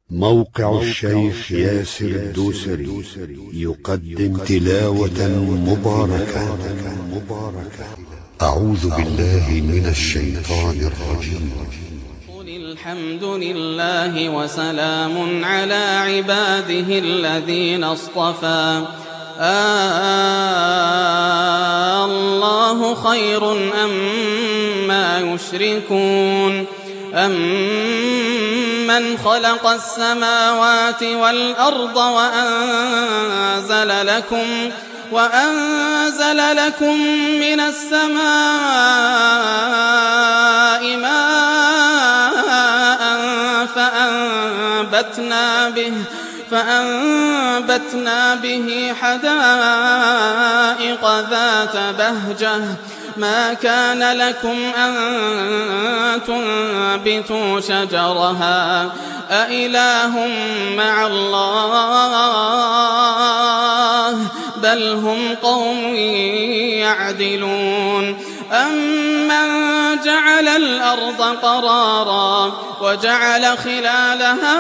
موقع الشيخ ياسر الدوسري يقدم تلاوة مباركة. أعوذ بالله من الشيطان الرجيم. قل الحمد لله وسلام على عباده الذين اصطفى الله خير أما يشركون أمن خلق السماوات والأرض وأنزل لكم من السماء ماء فأنبتنا به حدائق ذات بهجة ما كان لكم أن تنبتوا شجرها أإله مع الله بل هم قوم يعدلون أمن جعل الأرض قرارا وجعل خلالها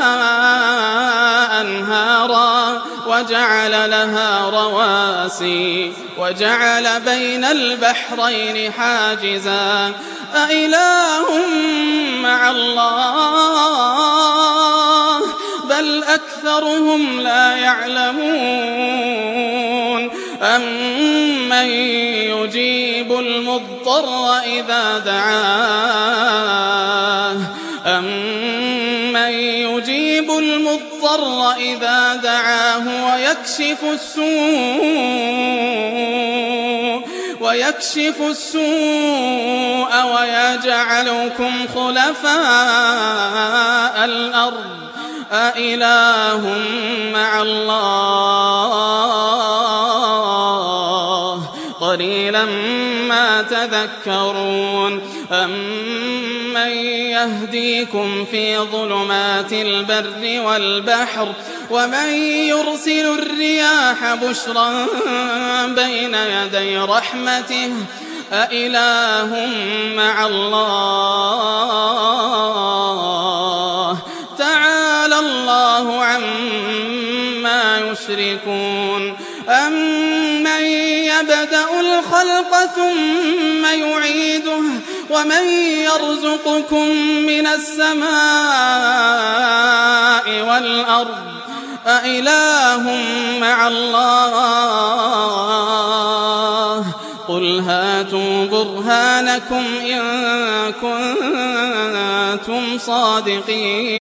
أنهارا وجعل لها رواسي وجعل بين البحرين حاجزا أإله مع الله بل أكثرهم لا يعلمون أمن يجيب المضطر إذا دعاه ويكشف السوء ويجعلكم خلفاء الأرض أإله مع الله قليلا ما تذكرون أمن يهديكم في ظلمات البر والبحر ومن يرسل الرياح بشرا بين يدي رحمته أإله مع الله تعالى الله عما يشركون أمن يبدأ الخلق ثم يعيده ومن يرزقكم من السماء والأرض أإله مع الله قل هاتوا برهانكم إن كنتم صادقين.